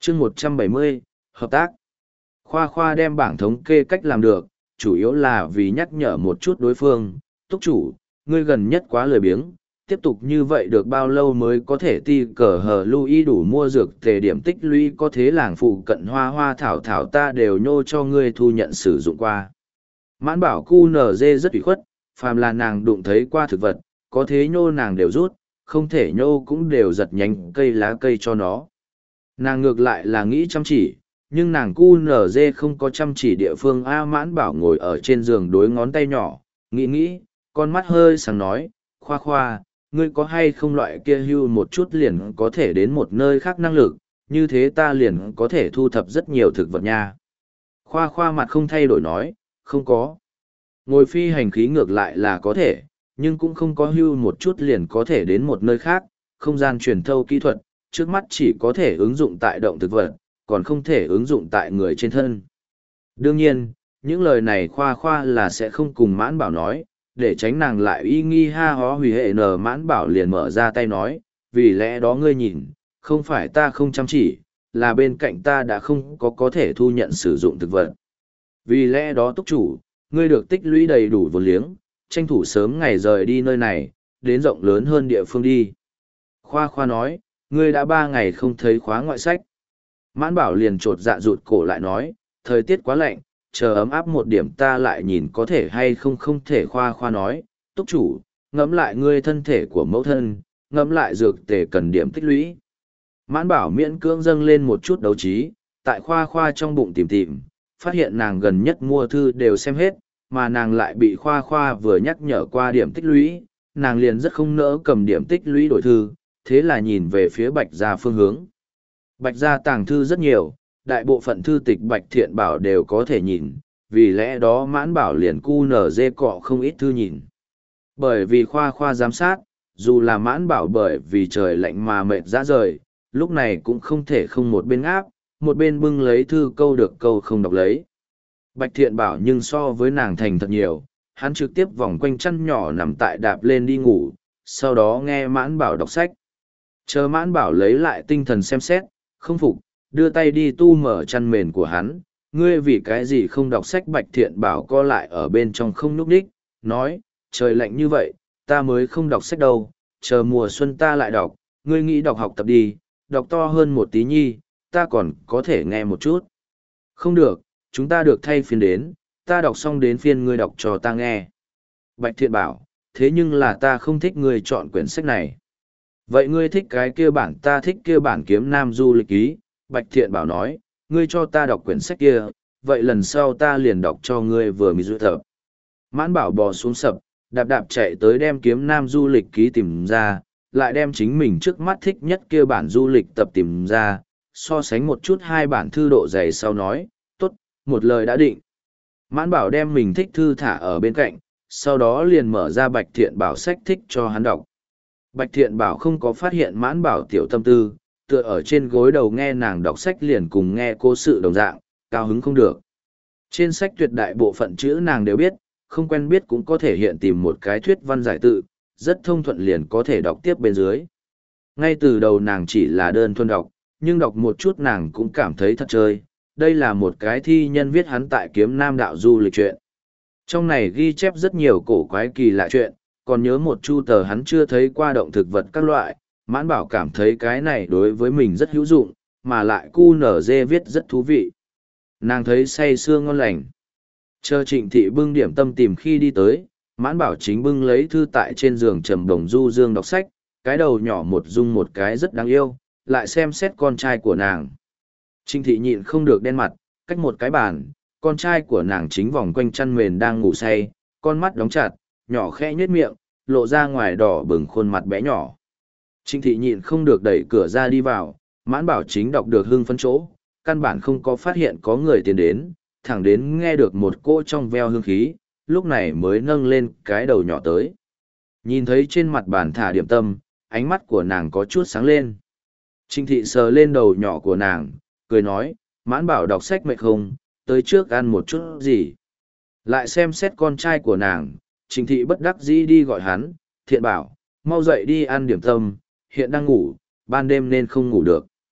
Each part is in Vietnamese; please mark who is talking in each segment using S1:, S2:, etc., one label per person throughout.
S1: chương 170, hợp tác. Khoa Khoa đem bảng thống kê cách làm được, chủ yếu là vì nhắc nhở một chút đối phương. Túc chủ, ngươi gần nhất quá lười biếng, tiếp tục như vậy được bao lâu mới có thể ti cờ hờ Louis đủ mua dược tề điểm tích lũy, có thế làng phụ cận hoa hoa thảo thảo ta đều nhô cho ngươi thu nhận sử dụng qua. Mãn bảo QNZ rất ủy khuất, phàm là nàng đụng thấy qua thực vật, có thế nhô nàng đều rút, không thể nhô cũng đều giật nhánh cây lá cây cho nó. Nàng ngược lại là nghĩ chăm chỉ, nhưng nàng QNZ không có chăm chỉ địa phương. Mãn bảo ngồi ở trên giường đối ngón tay nhỏ, nghĩ, con mắt hơi sáng nói, Khoa Khoa, ngươi có hay không loại kia hưu một chút liền có thể đến một nơi khác năng lực, như thế ta liền có thể thu thập rất nhiều thực vật nha. Khoa Khoa mặt không thay đổi nói, không có. Ngồi phi hành khí ngược lại là có thể, nhưng cũng không có hưu một chút liền có thể đến một nơi khác, không gian truyền thâu kỹ thuật, trước mắt chỉ có thể ứng dụng tại động thực vật, còn không thể ứng dụng tại người trên thân. Đương nhiên, những lời này Khoa Khoa là sẽ không cùng Mãn Bảo nói, để tránh nàng lại y nghi ha hó hủy hệ nờ. Mãn Bảo liền mở ra tay nói, vì lẽ đó ngươi nhìn, không phải ta không chăm chỉ, là bên cạnh ta đã không có thể thu nhận sử dụng thực vật. Vì lẽ đó túc chủ, ngươi được tích lũy đầy đủ vốn liếng, tranh thủ sớm ngày rời đi nơi này, đến rộng lớn hơn địa phương đi. Khoa Khoa nói, ngươi đã 3 ngày không thấy khóa ngoại sách. Mãn Bảo liền trột dạ rụt cổ lại nói, thời tiết quá lạnh, chờ ấm áp một điểm ta lại nhìn có thể hay không thể. Khoa Khoa nói, túc chủ, ngẫm lại ngươi thân thể của mẫu thân, ngẫm lại dược tề cần điểm tích lũy. Mãn Bảo miễn cưỡng dâng lên một chút đấu trí, tại Khoa Khoa trong bụng tìm, phát hiện nàng gần nhất mua thư đều xem hết, mà nàng lại bị Khoa Khoa vừa nhắc nhở qua điểm tích lũy, nàng liền rất không nỡ cầm điểm tích lũy đổi thư, thế là nhìn về phía Bạch Gia phương hướng. Bạch Gia tàng thư rất nhiều, đại bộ phận thư tịch Bạch Thiện Bảo đều có thể nhìn, vì lẽ đó Mãn Bảo liền QNZ cọ không ít thư nhìn. Bởi vì Khoa Khoa giám sát, dù là Mãn Bảo bởi vì trời lạnh mà mệt ra rời, lúc này cũng không thể không một bên áp, một bên bưng lấy thư câu được câu không đọc lấy. Bạch Thiện Bảo nhưng so với nàng thành thật nhiều, hắn trực tiếp vòng quanh chăn nhỏ nằm tại đạp lên đi ngủ, sau đó nghe Mãn Bảo đọc sách. Chờ Mãn Bảo lấy lại tinh thần xem xét, không phục, đưa tay đi tu mở chăn mền của hắn, ngươi vì cái gì không đọc sách. Bạch Thiện Bảo co lại ở bên trong không núp đích, nói, trời lạnh như vậy, ta mới không đọc sách đâu, chờ mùa xuân ta lại đọc, ngươi nghĩ đọc học tập đi, đọc to hơn một tí nhi, ta còn có thể nghe một chút. Không được, chúng ta được thay phiên đến, ta đọc xong đến phiên ngươi đọc cho ta nghe. Bạch Thiện Bảo, thế nhưng là ta không thích ngươi chọn quyển sách này. Vậy ngươi thích cái kia bản, ta thích kia bản Kiếm Nam Du Lịch Ký. Bạch Thiện Bảo nói, ngươi cho ta đọc quyển sách kia, vậy lần sau ta liền đọc cho ngươi vừa mới dự tập. Mãn Bảo bò xuống sập, đạp chạy tới đem Kiếm Nam Du Lịch Ký tìm ra, lại đem chính mình trước mắt thích nhất kia bản du lịch tập tìm ra, so sánh một chút hai bản thư độ dày sau nói, tốt, một lời đã định. Mãn Bảo đem mình thích thư thả ở bên cạnh, sau đó liền mở ra Bạch Thiện Bảo sách thích cho hắn đọc. Bạch Thiện Bảo không có phát hiện Mãn Bảo tiểu tâm tư, tựa ở trên gối đầu nghe nàng đọc sách liền cùng nghe cố sự đồng dạng, cao hứng không được. Trên sách tuyệt đại bộ phận chữ nàng đều biết, không quen biết cũng có thể hiện tìm một cái thuyết văn giải tự, rất thông thuận liền có thể đọc tiếp bên dưới. Ngay từ đầu nàng chỉ là đơn thuần đọc, nhưng đọc một chút nàng cũng cảm thấy thật chơi. Đây là một cái thi nhân viết hắn tại Kiếm Nam đạo du lịch chuyện. Trong này ghi chép rất nhiều cổ quái kỳ lạ chuyện, còn nhớ một chu tờ hắn chưa thấy qua động thực vật các loại. Mãn Bảo cảm thấy cái này đối với mình rất hữu dụng, mà lại QNZ viết rất thú vị. Nàng thấy say sưa ngon lành. Chờ Trịnh Thị bưng điểm tâm tìm khi đi tới, Mãn Bảo chính bưng lấy thư tại trên giường trầm đồng du dương đọc sách, cái đầu nhỏ một rung một cái rất đáng yêu, lại xem xét con trai của nàng. Trịnh Thị nhịn không được đen mặt, cách một cái bàn, con trai của nàng chính vòng quanh chăn mền đang ngủ say, con mắt đóng chặt, nhỏ khẽ nhếch miệng, lộ ra ngoài đỏ bừng khuôn mặt bé nhỏ. Trịnh Thị nhịn không được đẩy cửa ra đi vào, Mãn Bảo chính đọc được hưng phấn chỗ, căn bản không có phát hiện có người tiến đến, thẳng đến nghe được một cỗ trong veo hương khí, lúc này mới nâng lên cái đầu nhỏ tới. Nhìn thấy trên mặt bàn thả điểm tâm, ánh mắt của nàng có chút sáng lên. Trịnh Thị sờ lên đầu nhỏ của nàng, cười nói, Mãn Bảo đọc sách mệt không, tới trước ăn một chút gì. Lại xem xét con trai của nàng, Trịnh Thị bất đắc dĩ đi gọi hắn, Thiện Bảo, mau dậy đi ăn điểm tâm, hiện đang ngủ, ban đêm nên không ngủ được.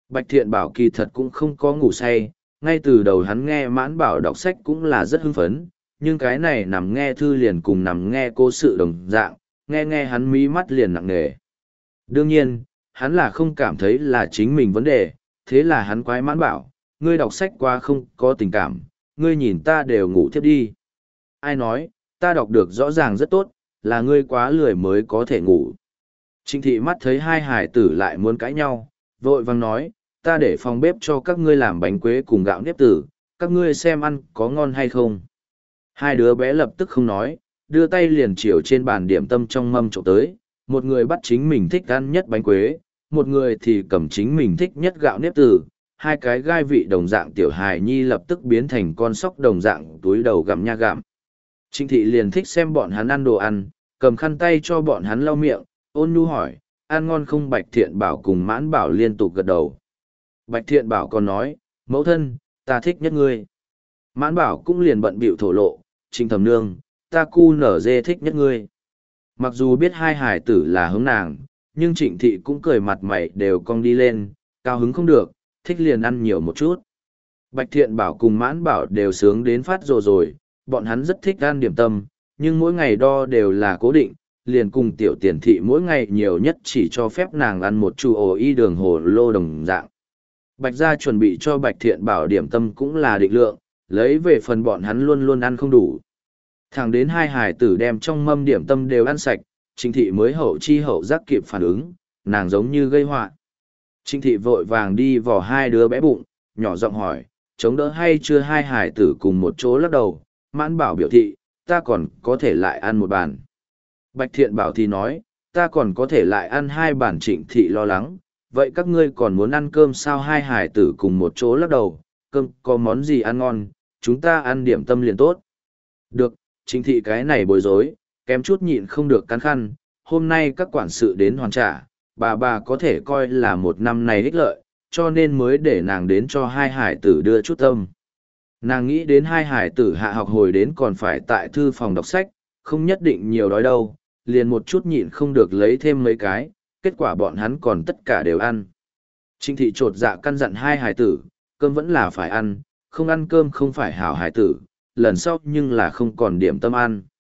S1: Bạch Thiện Bảo kỳ thật cũng không có ngủ say, ngay từ đầu hắn nghe Mãn Bảo đọc sách cũng là rất hưng phấn, nhưng cái này nằm nghe thư liền cùng nằm nghe cố sự đồng dạng, nghe nghe hắn mí mắt liền nặng nề. Đương nhiên, hắn là không cảm thấy là chính mình vấn đề, thế là hắn quái Mãn Bảo, ngươi đọc sách qua không có tình cảm, ngươi nhìn ta đều ngủ thiếp đi. Ai nói, ta đọc được rõ ràng rất tốt, là ngươi quá lười mới có thể ngủ. Trịnh thị mắt thấy hai hải tử lại muốn cãi nhau, vội vàng nói, ta để phòng bếp cho các ngươi làm bánh quế cùng gạo nếp tử, các ngươi xem ăn có ngon hay không. Hai đứa bé lập tức không nói, đưa tay liền chiều trên bàn điểm tâm trong mâm trộm tới, một người bắt chính mình thích ăn nhất bánh quế, một người thì cầm chính mình thích nhất gạo nếp tử. Hai cái gai vị đồng dạng tiểu hài nhi lập tức biến thành con sóc đồng dạng túi đầu gặm nha gặm. Trịnh thị liền thích xem bọn hắn ăn đồ ăn, cầm khăn tay cho bọn hắn lau miệng, ôn nhu hỏi, ăn ngon không? Bạch Thiện Bảo cùng Mãn Bảo liên tục gật đầu. Bạch Thiện Bảo còn nói, mẫu thân, ta thích nhất ngươi. Mãn Bảo cũng liền bận bịu thổ lộ, Trịnh thẩm nương, ta cu nở dê thích nhất ngươi. Mặc dù biết hai hải tử là hướng nàng, nhưng Trịnh thị cũng cười mặt mày đều cong đi lên, cao hứng không được, thích liền ăn nhiều một chút. Bạch Thiện Bảo cùng Mãn Bảo đều sướng đến phát rồi, bọn hắn rất thích ăn điểm tâm, nhưng mỗi ngày đo đều là cố định, liền cùng tiểu tiền thị mỗi ngày nhiều nhất chỉ cho phép nàng ăn một chu ổ y đường hồ lô đồng dạng. Bạch gia chuẩn bị cho Bạch Thiện Bảo điểm tâm cũng là định lượng, lấy về phần bọn hắn luôn luôn ăn không đủ. Thẳng đến hai hải tử đem trong mâm điểm tâm đều ăn sạch, Trịnh thị mới hậu chi hậu giác kịp phản ứng, nàng giống như gây họa. Trịnh thị vội vàng đi vào hai đứa bé bụng, nhỏ giọng hỏi, chống đỡ hay chưa? Hai hải tử cùng một chỗ lắc đầu, Mãn Bảo biểu thị, ta còn có thể lại ăn một bàn. Bạch Thiện Bảo thì nói, ta còn có thể lại ăn hai bàn. Trịnh thị lo lắng, vậy các ngươi còn muốn ăn cơm sao? Hai hải tử cùng một chỗ lắc đầu, cơm có món gì ăn ngon, chúng ta ăn điểm tâm liền tốt. Được, Trịnh thị cái này bối rối, kém chút nhịn không được cắn khăn, hôm nay các quản sự đến hoàn trả, bà có thể coi là một năm này ích lợi, cho nên mới để nàng đến cho hai hải tử đưa chút tâm. Nàng nghĩ đến hai hải tử hạ học hồi đến còn phải tại thư phòng đọc sách, không nhất định nhiều đói đâu, liền một chút nhịn không được lấy thêm mấy cái, kết quả bọn hắn còn tất cả đều ăn. Trịnh thị trột dạ căn dặn hai hải tử, cơm vẫn là phải ăn, không ăn cơm không phải hảo hải tử, lần sau nhưng là không còn điểm tâm ăn.